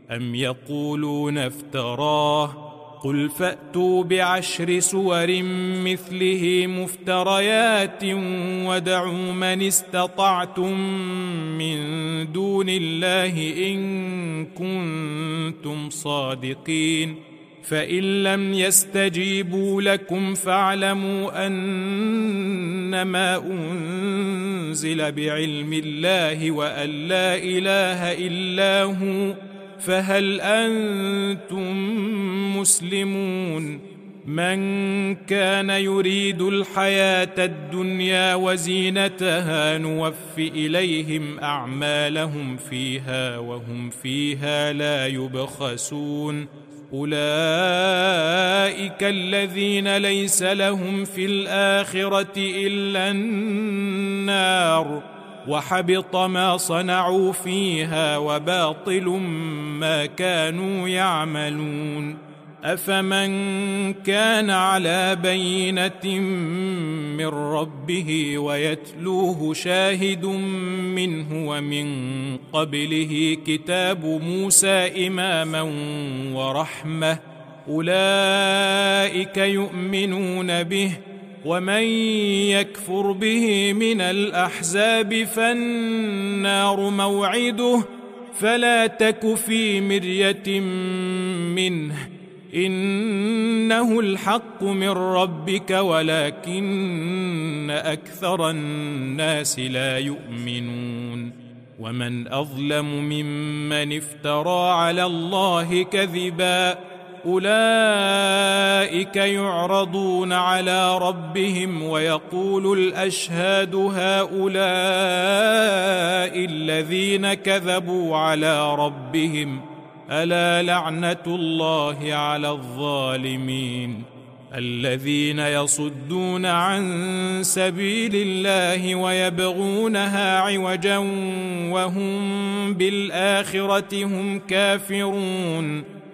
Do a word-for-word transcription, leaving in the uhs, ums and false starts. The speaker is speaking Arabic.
أم يقولون افتراه قل فأتوا بعشر سور مثله مفتريات وادعوا من استطعتم من دون الله إن كنتم صادقين فإن لم يستجيبوا لكم فاعلموا أنما أنزل بعلم الله وأن لا إله إلا هو فهل أنتم مسلمون من كان يريد الحياة الدنيا وزينتها نوف إليهم أعمالهم فيها وهم فيها لا يبخسون أولئك الذين ليس لهم في الآخرة إلا النار وحبط ما صنعوا فيها وباطل ما كانوا يعملون أفمن كان على بينة من ربه ويتلوه شاهد منه ومن قبله كتاب موسى إماما ورحمة أولئك يؤمنون به ومن يكفر به من الأحزاب فالنار موعده فلا تك في مرية منه إنه الحق من ربك ولكن أكثر الناس لا يؤمنون ومن أظلم ممن افترى على الله كذبا أولئك يعرضون على ربهم ويقول الأشهاد هؤلاء الذين كذبوا على ربهم ألا لعنة الله على الظالمين الذين يصدون عن سبيل الله ويبغونها عوجا وهم بالآخرة هم كافرون